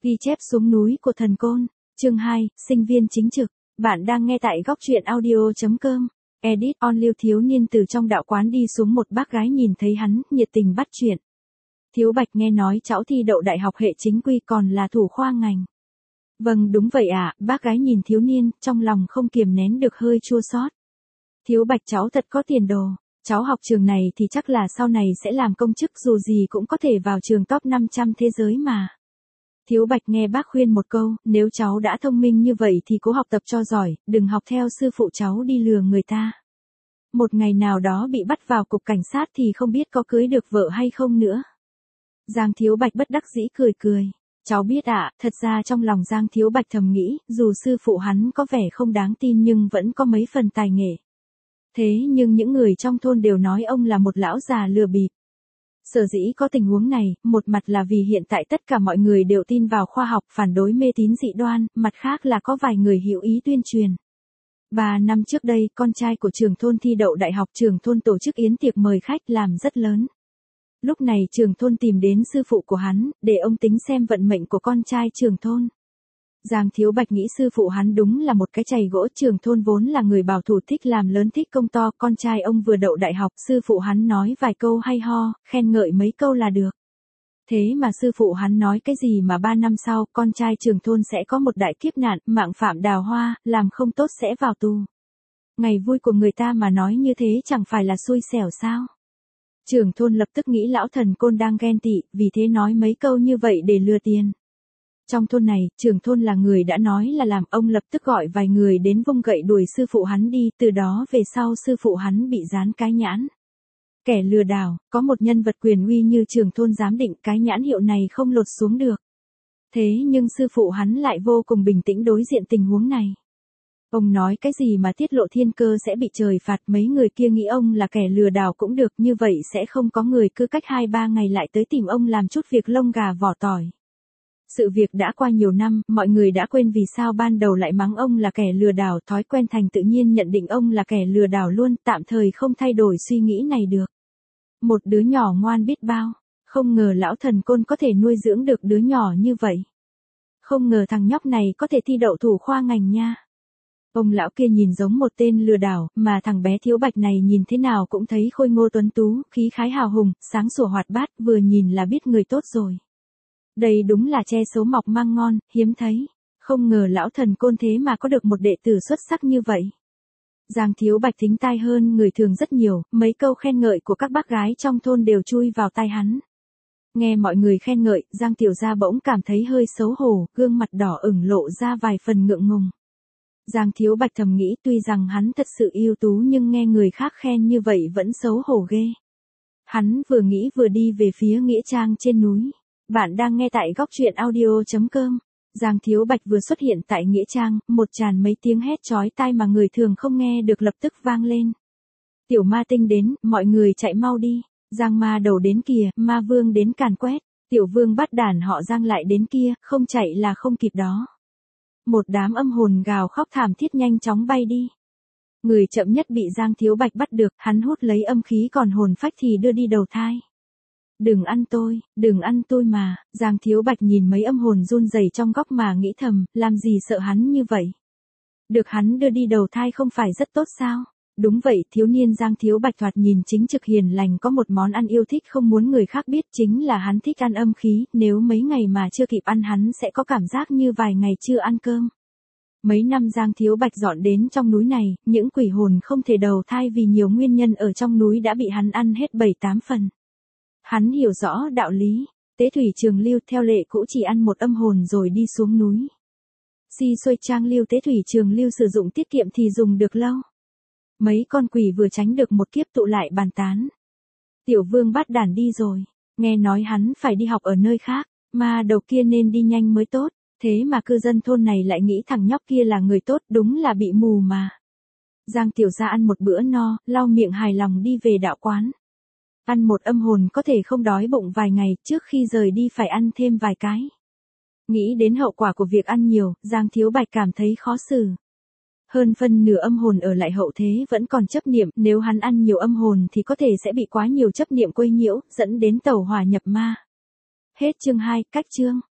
Ghi chép xuống núi của thần côn. Chương 2, sinh viên chính trực. Bạn đang nghe tại góc truyện audio.com. Edit on. Lưu thiếu niên từ trong đạo quán đi xuống, một bác gái nhìn thấy hắn, nhiệt tình bắt chuyện. Thiếu Bạch, nghe nói cháu thi đậu đại học hệ chính quy còn là thủ khoa ngành. Vâng, đúng vậy ạ. Bác gái nhìn thiếu niên, trong lòng không kiềm nén được hơi chua xót. Thiếu Bạch, cháu thật có tiền đồ. Cháu học trường này thì chắc là sau này sẽ làm công chức, dù gì cũng có thể vào trường top 500 thế giới mà. Thiếu Bạch nghe bác khuyên một câu, nếu cháu đã thông minh như vậy thì cố học tập cho giỏi, đừng học theo sư phụ cháu đi lừa người ta. Một ngày nào đó bị bắt vào cục cảnh sát thì không biết có cưới được vợ hay không nữa. Giang Thiếu Bạch bất đắc dĩ cười cười. Cháu biết ạ. Thật ra trong lòng Giang Thiếu Bạch thầm nghĩ, dù sư phụ hắn có vẻ không đáng tin nhưng vẫn có mấy phần tài nghệ. Thế nhưng những người trong thôn đều nói ông là một lão già lừa bịp. Sở dĩ có tình huống này, một mặt là vì hiện tại tất cả mọi người đều tin vào khoa học, phản đối mê tín dị đoan, mặt khác là có vài người hữu ý tuyên truyền. 3 năm trước đây, con trai của trưởng thôn thi đậu đại học, trưởng thôn tổ chức yến tiệc mời khách làm rất lớn. Lúc này trưởng thôn tìm đến sư phụ của hắn, để ông tính xem vận mệnh của con trai trưởng thôn. Giang Thiếu Bạch nghĩ sư phụ hắn đúng là một cái chày gỗ. Trưởng thôn vốn là người bảo thủ, thích làm lớn thích công to, con trai ông vừa đậu đại học, sư phụ hắn nói vài câu hay ho, khen ngợi mấy câu là được. Thế mà sư phụ hắn nói cái gì mà 3 năm sau, con trai trưởng thôn sẽ có một đại kiếp nạn, mạng phạm đào hoa, làm không tốt sẽ vào tù. Ngày vui của người ta mà nói như thế chẳng phải là xui xẻo sao? Trưởng thôn lập tức nghĩ lão thần côn đang ghen tị, vì thế nói mấy câu như vậy để lừa tiền. Trong thôn này, trưởng thôn là người đã nói là làm, ông lập tức gọi vài người đến vung gậy đuổi sư phụ hắn đi, từ đó về sau sư phụ hắn bị dán cái nhãn. Kẻ lừa đảo, có một nhân vật quyền uy như trưởng thôn giám định cái nhãn hiệu này không lột xuống được. Thế nhưng sư phụ hắn lại vô cùng bình tĩnh đối diện tình huống này. Ông nói cái gì mà tiết lộ thiên cơ sẽ bị trời phạt, mấy người kia nghĩ ông là kẻ lừa đảo cũng được, như vậy sẽ không có người cứ cách 2-3 ngày lại tới tìm ông làm chút việc lông gà vỏ tỏi. Sự việc đã qua nhiều năm, mọi người đã quên vì sao ban đầu lại mắng ông là kẻ lừa đảo, thói quen thành tự nhiên nhận định ông là kẻ lừa đảo luôn, tạm thời không thay đổi suy nghĩ này được. Một đứa nhỏ ngoan biết bao, không ngờ lão thần côn có thể nuôi dưỡng được đứa nhỏ như vậy. Không ngờ thằng nhóc này có thể thi đậu thủ khoa ngành nha. Ông lão kia nhìn giống một tên lừa đảo, mà thằng bé Thiếu Bạch này nhìn thế nào cũng thấy khôi ngô tuấn tú, khí khái hào hùng, sáng sủa hoạt bát, vừa nhìn là biết người tốt rồi. Đây đúng là tre số mọc măng ngon, hiếm thấy. Không ngờ lão thần côn thế mà có được một đệ tử xuất sắc như vậy. Giang Thiếu Bạch thính tai hơn người thường rất nhiều, mấy câu khen ngợi của các bác gái trong thôn đều chui vào tai hắn. Nghe mọi người khen ngợi, Giang Tiểu Gia bỗng cảm thấy hơi xấu hổ, gương mặt đỏ ửng lộ ra vài phần ngượng ngùng. Giang Thiếu Bạch thầm nghĩ tuy rằng hắn thật sự ưu tú nhưng nghe người khác khen như vậy vẫn xấu hổ ghê. Hắn vừa nghĩ vừa đi về phía nghĩa trang trên núi. Bạn đang nghe tại góc truyện audio.com. Giang Thiếu Bạch vừa xuất hiện tại nghĩa trang, một tràn mấy tiếng hét chói tai mà người thường không nghe được lập tức vang lên. Tiểu ma tinh đến, mọi người chạy mau đi. Giang ma đầu đến kìa, ma vương đến càn quét. Tiểu vương bắt đàn họ Giang lại đến kia, không chạy là không kịp đó. Một đám âm hồn gào khóc thảm thiết nhanh chóng bay đi. Người chậm nhất bị Giang Thiếu Bạch bắt được, hắn hút lấy âm khí, còn hồn phách thì đưa đi đầu thai. Đừng ăn tôi mà. Giang Thiếu Bạch nhìn mấy âm hồn run rẩy trong góc mà nghĩ thầm, làm gì sợ hắn như vậy. Được hắn đưa đi đầu thai không phải rất tốt sao? Đúng vậy, thiếu niên Giang Thiếu Bạch thoạt nhìn chính trực hiền lành, có một món ăn yêu thích không muốn người khác biết, chính là hắn thích ăn âm khí, nếu mấy ngày mà chưa kịp ăn hắn sẽ có cảm giác như vài ngày chưa ăn cơm. Mấy năm Giang Thiếu Bạch dọn đến trong núi này, những quỷ hồn không thể đầu thai vì nhiều nguyên nhân ở trong núi đã bị hắn ăn hết 7-8 phần. Hắn hiểu rõ đạo lý, Tế Thủy Trường Lưu theo lệ cũ chỉ ăn một âm hồn rồi đi xuống núi. Si xuôi trang lưu Tế Thủy Trường Lưu sử dụng tiết kiệm thì dùng được lâu. Mấy con quỷ vừa tránh được một kiếp tụ lại bàn tán. Tiểu vương bắt đàn đi rồi, nghe nói hắn phải đi học ở nơi khác, mà đầu kia nên đi nhanh mới tốt, thế mà cư dân thôn này lại nghĩ thằng nhóc kia là người tốt, đúng là bị mù mà. Giang Tiểu Gia ăn một bữa no, lau miệng hài lòng đi về đạo quán. Ăn một âm hồn có thể không đói bụng vài ngày, trước khi rời đi phải ăn thêm vài cái. Nghĩ đến hậu quả của việc ăn nhiều, Giang Thiếu Bạch cảm thấy khó xử. Hơn phân nửa âm hồn ở lại hậu thế vẫn còn chấp niệm, nếu hắn ăn nhiều âm hồn thì có thể sẽ bị quá nhiều chấp niệm quấy nhiễu, dẫn đến tẩu hỏa nhập ma. Hết chương 2, cách chương.